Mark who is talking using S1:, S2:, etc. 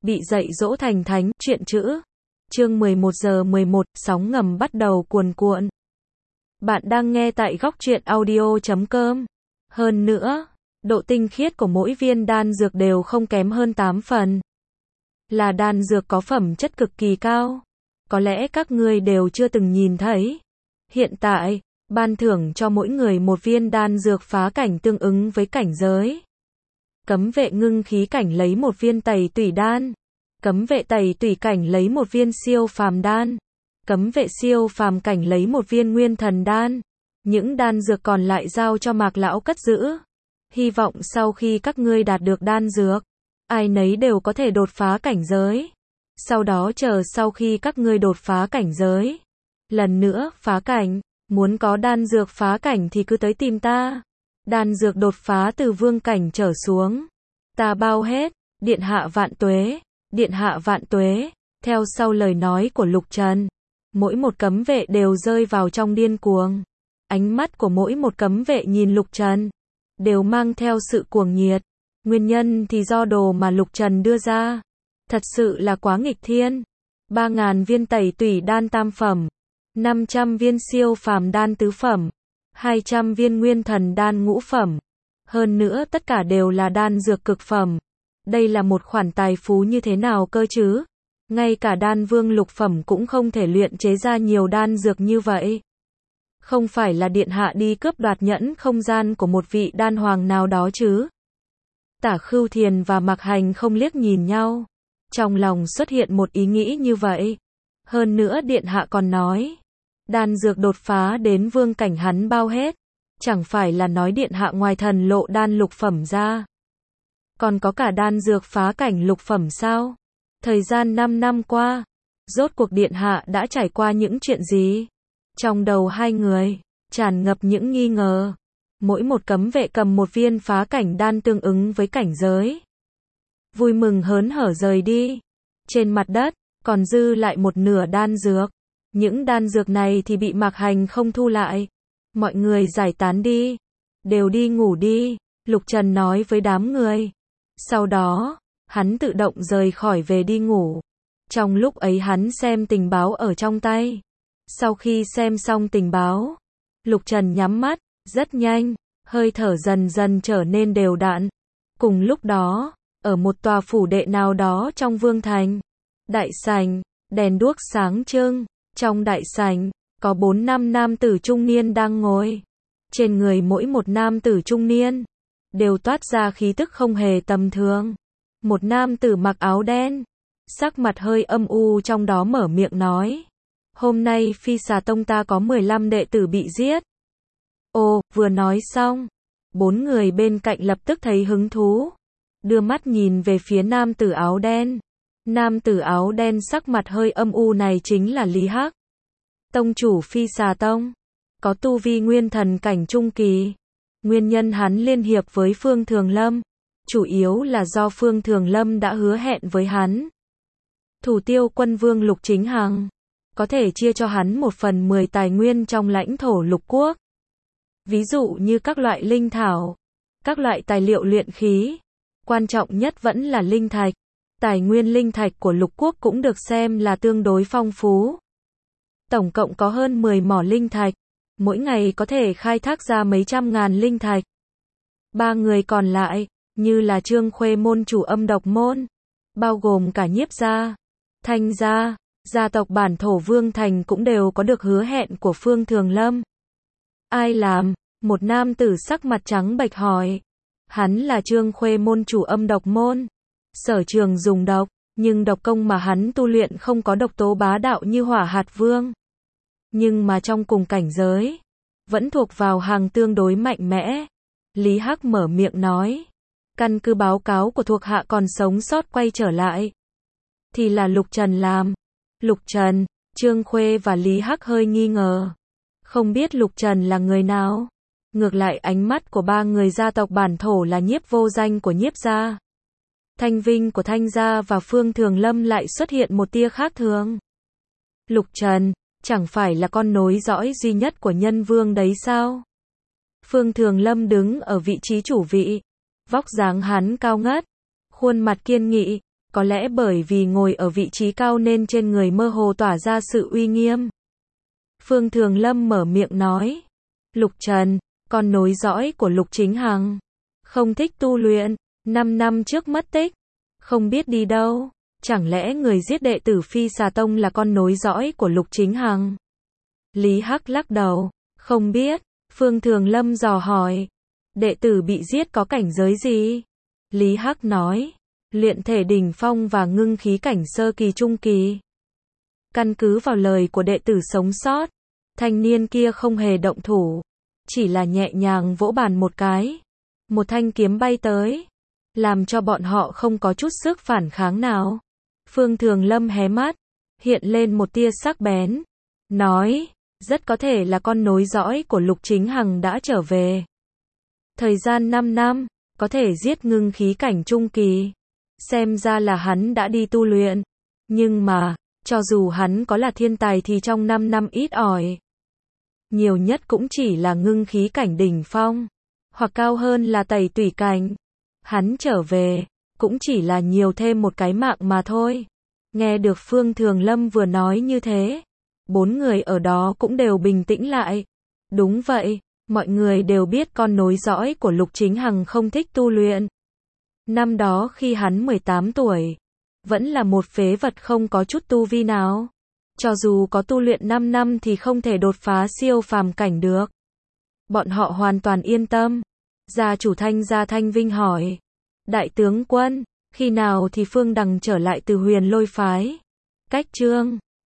S1: bị dạy dỗ thành thánh, truyện chữ. Chương 11 giờ 11, sóng ngầm bắt đầu cuồn cuộn. Bạn đang nghe tại góc truyện audio.com. Hơn nữa, độ tinh khiết của mỗi viên đan dược đều không kém hơn 8 phần. Là đan dược có phẩm chất cực kỳ cao. Có lẽ các ngươi đều chưa từng nhìn thấy. Hiện tại, ban thưởng cho mỗi người một viên đan dược phá cảnh tương ứng với cảnh giới. Cấm vệ ngưng khí cảnh lấy một viên tẩy tủy đan. Cấm vệ tẩy tủy cảnh lấy một viên siêu phàm đan. Cấm vệ siêu phàm cảnh lấy một viên nguyên thần đan. Những đan dược còn lại giao cho Mạc lão cất giữ. Hy vọng sau khi các ngươi đạt được đan dược, ai nấy đều có thể đột phá cảnh giới. Sau đó chờ sau khi các ngươi đột phá cảnh giới, lần nữa phá cảnh, muốn có đan dược phá cảnh thì cứ tới tìm ta. Đan dược đột phá từ vương cảnh trở xuống, ta bao hết. Điện hạ vạn tuế, điện hạ vạn tuế. Theo sau lời nói của Lục Trần, mỗi một cấm vệ đều rơi vào trong điên cuồng. Ánh mắt của mỗi một cấm vệ nhìn Lục Trần đều mang theo sự cuồng nhiệt. Nguyên nhân thì do đồ mà Lục Trần đưa ra thật sự là quá nghịch thiên. 3.000 viên tẩy tủy đan tam phẩm, 500 viên siêu phàm đan tứ phẩm, 200 viên nguyên thần đan ngũ phẩm. Hơn nữa tất cả đều là đan dược cực phẩm. Đây là một khoản tài phú như thế nào cơ chứ? Ngay cả đan vương lục phẩm cũng không thể luyện chế ra nhiều đan dược như vậy. Không phải là điện hạ đi cướp đoạt nhẫn không gian của một vị đan hoàng nào đó chứ? Tả Khưu Thiền và Mạc Hành không liếc nhìn nhau. Trong lòng xuất hiện một ý nghĩ như vậy. Hơn nữa điện hạ còn nói, đan dược đột phá đến vương cảnh hắn bao hết. Chẳng phải là nói điện hạ ngoài thần lộ đan lục phẩm ra, còn có cả đan dược phá cảnh lục phẩm sao? Thời gian 5 năm qua, rốt cuộc điện hạ đã trải qua những chuyện gì? Trong đầu hai người tràn ngập những nghi ngờ. Mỗi một cấm vệ cầm một viên phá cảnh đan tương ứng với cảnh giới. Vui mừng hớn hở rời đi. Trên mặt đất còn dư lại một nửa đan dược. Những đan dược này thì bị Mạc Hành không thu lại. Mọi người giải tán đi, đều đi ngủ đi, Lục Trần nói với đám người. Sau đó, hắn tự động rời khỏi về đi ngủ. Trong lúc ấy hắn xem tình báo ở trong tay. Sau khi xem xong tình báo, Lục Trần nhắm mắt, rất nhanh, hơi thở dần dần trở nên đều đặn. Cùng lúc đó, ở một tòa phủ đệ nào đó trong vương thành, đại sảnh, đèn đuốc sáng trưng. Trong đại sảnh, có 4-5 nam tử trung niên đang ngồi. Trên người mỗi một nam tử trung niên đều toát ra khí tức không hề tầm thường. Một nam tử mặc áo đen, sắc mặt hơi âm u trong đó mở miệng nói: hôm nay Phi Xà Tông ta có 15 đệ tử bị giết. Ồ, vừa nói xong, 4 người bên cạnh lập tức thấy hứng thú, đưa mắt nhìn về phía nam tử áo đen. Nam tử áo đen sắc mặt hơi âm u này chính là Lý Hắc, tông chủ Phi Xà Tông, có tu vi nguyên thần cảnh trung kỳ. Nguyên nhân hắn liên hiệp với Phương Thường Lâm, chủ yếu là do Phương Thường Lâm đã hứa hẹn với hắn. Thủ tiêu quân vương Lục Chính Hằng, có thể chia cho hắn 1/10 tài nguyên trong lãnh thổ lục quốc. Ví dụ như các loại linh thảo, các loại tài liệu luyện khí. Quan trọng nhất vẫn là linh thạch. Tài nguyên linh thạch của lục quốc cũng được xem là tương đối phong phú. Tổng cộng có hơn 10 mỏ linh thạch, mỗi ngày có thể khai thác ra mấy trăm ngàn linh thạch. 3 người còn lại, như là Trương Khuê môn chủ Âm Độc môn, bao gồm cả Nhiếp gia, Thanh gia, gia tộc bản thổ Vương Thành cũng đều có được hứa hẹn của Phương Thường Lâm. Ai làm? Một nam tử sắc mặt trắng bệch hỏi. Hắn là Trương Khuê môn chủ Âm Độc môn. Sở trường dùng độc, nhưng độc công mà hắn tu luyện không có độc tố bá đạo như Hỏa Hạt Vương. Nhưng mà trong cùng cảnh giới, vẫn thuộc vào hàng tương đối mạnh mẽ. Lý Hắc mở miệng nói. Căn cứ báo cáo của thuộc hạ còn sống sót quay trở lại, thì là Lục Trần làm. Lục Trần, Trương Khuê và Lý Hắc hơi nghi ngờ. Không biết Lục Trần là người nào. Ngược lại ánh mắt của 3 người gia tộc bản thổ là Nhiếp Vô Danh của Nhiếp gia, Thanh Vinh của Thanh gia và Phương Thường Lâm lại xuất hiện một tia khác thường. Lục Trần, chẳng phải là con nối dõi duy nhất của Nhân Vương đấy sao? Phương Thường Lâm đứng ở vị trí chủ vị, vóc dáng hắn cao ngất, khuôn mặt kiên nghị, có lẽ bởi vì ngồi ở vị trí cao nên trên người mơ hồ tỏa ra sự uy nghiêm. Phương Thường Lâm mở miệng nói, Lục Trần, con nối dõi của Lục Chính Hằng, không thích tu luyện, 5 năm trước mất tích, không biết đi đâu, chẳng lẽ người giết đệ tử Phi Xà Tông là con nối dõi của Lục Chính Hằng? Lý Hắc lắc đầu, không biết. Phương Thường Lâm dò hỏi, đệ tử bị giết có cảnh giới gì? Lý Hắc nói, luyện thể đỉnh phong và ngưng khí cảnh sơ kỳ trung kỳ. Căn cứ vào lời của đệ tử sống sót, thanh niên kia không hề động thủ, chỉ là nhẹ nhàng vỗ bàn một cái, một thanh kiếm bay tới, làm cho bọn họ không có chút sức phản kháng nào. Phương Thường Lâm hé mắt, hiện lên một tia sắc bén, nói, rất có thể là con nối dõi của Lục Chính Hằng đã trở về. Thời gian 5 năm, có thể giết ngưng khí cảnh trung kỳ. Xem ra là hắn đã đi tu luyện. Nhưng mà, cho dù hắn có là thiên tài thì trong 5 năm ít ỏi. Nhiều nhất cũng chỉ là ngưng khí cảnh đỉnh phong. Hoặc cao hơn là tẩy tủy cảnh. Hắn trở về, cũng chỉ là nhiều thêm một cái mạng mà thôi. Nghe được Phương Thường Lâm vừa nói như thế, 4 người ở đó cũng đều bình tĩnh lại. Đúng vậy, mọi người đều biết con nối dõi của Lục Chính Hằng không thích tu luyện. Năm đó khi hắn 18 tuổi, vẫn là một phế vật không có chút tu vi nào. Cho dù có tu luyện 5 năm thì không thể đột phá siêu phàm cảnh được. Bọn họ hoàn toàn yên tâm. Gia chủ Gia Thanh Vinh hỏi, đại tướng quân, khi nào thì Phương Đằng trở lại từ Huyền Lôi phái? Cách chương